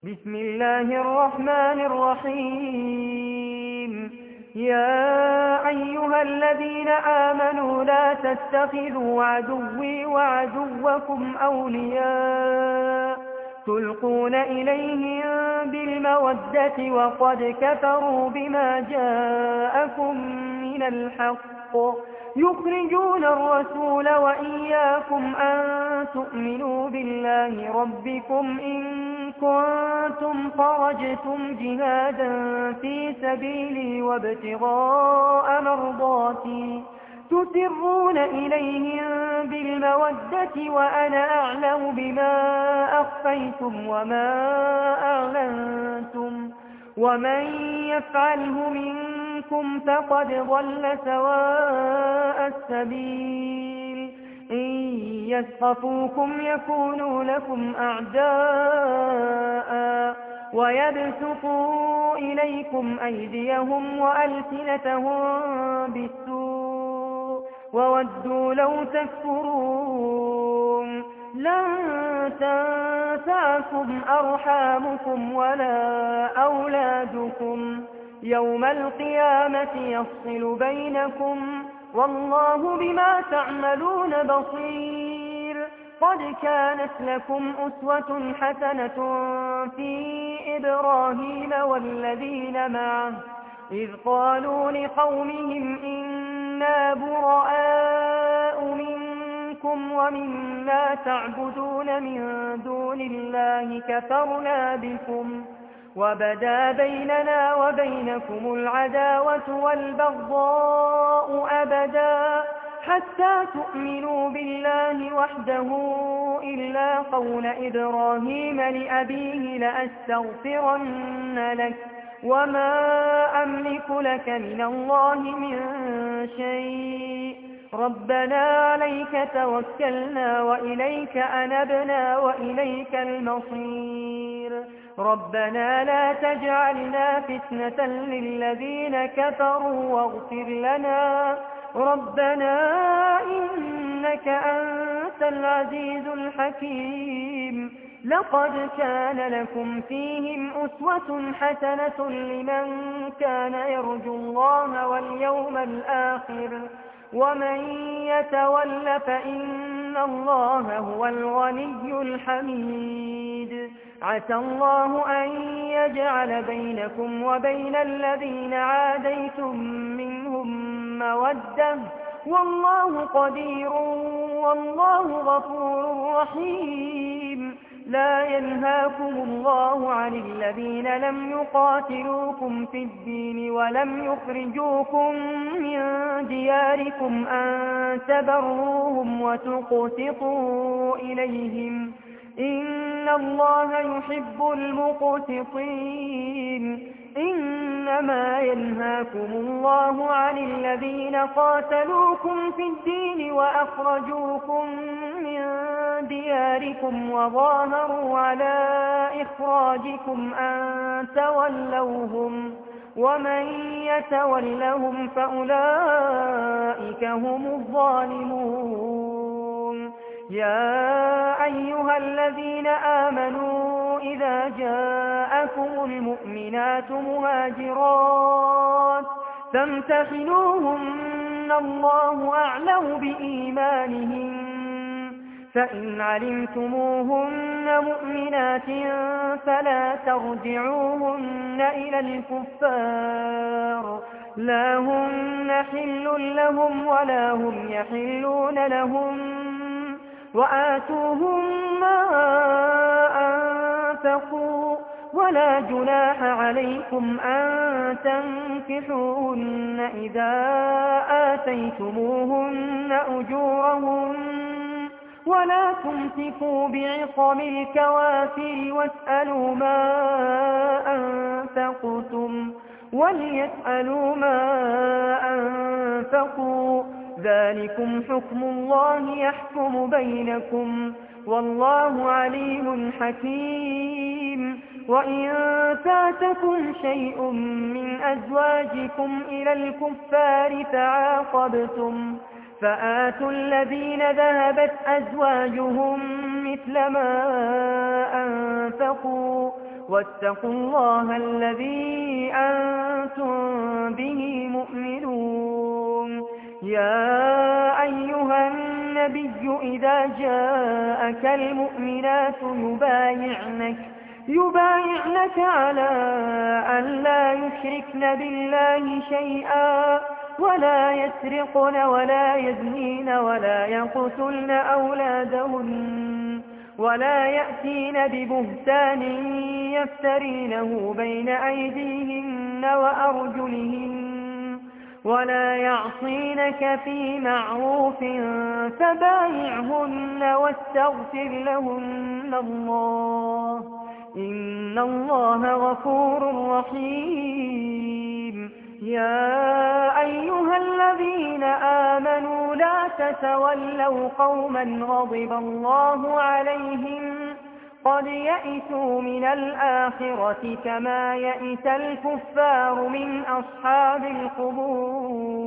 بسم الله الرحمن الرحيم. يا أيها الذين آمنوا لا تتخذوا عدوي وعدوكم أولياء تلقون إليهم بالمودة وقد كفروا بما جاءكم من الحق يخرجون الرسول وإياكم أن تؤمنوا بالله ربكم إن كنتم خرجتم جهادا في سبيلي وابتغاء مرضاتي تسرون إليهم بالمودة وأنا أعلم بما أخفيتم وما أعلنتم ومن يفعله منكم فقد ضل سواء السبيل. إن يثقفوكم يكونوا لكم أعداء ويبسطوا إليكم أيديهم وألسنتهم بالسوء وودوا لو تكفرون. لن تنفعكم أرحامكم ولا أولادكم يوم القيامة يفصل بينكم والله بما تعملون بصير. قد كانت لكم أسوة حسنة في إبراهيم والذين معه إذ قالوا لقومهم إنا براء منكم ومما تعبدون من دون الله كفرنا بكم وبدا بيننا وبينكم العداوة والبغضاء أبدا حتى تؤمنوا بالله وحده إلا قول إبراهيم لأبيه لأستغفرن لك وما أملك لك من الله من شيء ربنا عليك توكلنا وإليك أنبنا وإليك المصير. ربنا لا تجعلنا فتنة للذين كفروا واغفر لنا ربنا إنك أنت العزيز الحكيم. لقد كان لكم فيهم أسوة حسنة لمن كان يرجو الله واليوم الآخر ومن يتول فإن الله هو الغني الحميد. عسى الله أن يجعل بينكم وبين الذين عاديتم منهم مودة والله قدير والله غفور رحيم. لا ينهاكم الله عن الذين لم يقاتلوكم في الدين ولم يخرجوكم من دياركم أن تبروهم وتقسطوا إليهم إن الله يحب المقسطين. إنما ينهاكم الله عن الذين قاتلوكم في الدين وأخرجوكم من دياركم وظاهروا على إخراجكم أن تولوهم ومن يتولهم فأولئك هم الظالمون. يا أيها الذين آمنوا إذا جاءكم المؤمنات مهاجرات فامتحنوهن الله أعلم بإيمانهن فإن علمتموهن مؤمنات فلا ترجعوهن إلى الكفار لا هن حل لهم ولا هم يحلون لهم وآتوهم ما أنفقوا ولا جناح عليكم أن تنكحوهن إذا آتيتموهن أجورهن ولا تمسكوا بعصم الكوافر واسألوا ما أنفقتم وليسألوا ما أنفقوا ذلكم حكم الله يحكم بينكم والله عليم حكيم. وإن فاتكم شيء من أزواجكم إلى الكفار فعاقبتم فآتوا الذين ذهبت أزواجهم مثل ما أنفقوا واتقوا الله الذي أنتم به مؤمنون. يا أيها النبي إذا جاءك المؤمنات يبايعنك على أن لا يشركن بالله شيئا ولا يسرقن ولا يزنين ولا يقتلن أولادهن ولا يأتين ببهتان يفترينه بين أيديهن وأرجلهن ولا يعصينك في معروف فبايعهن واستغفر لهن الله إن الله غفور رحيم. يا أيها الذين آمنوا لا تتولوا قوما غضب الله عليهم قد يئسوا من الآخرة كما يئس الكفار من أصحاب القبور.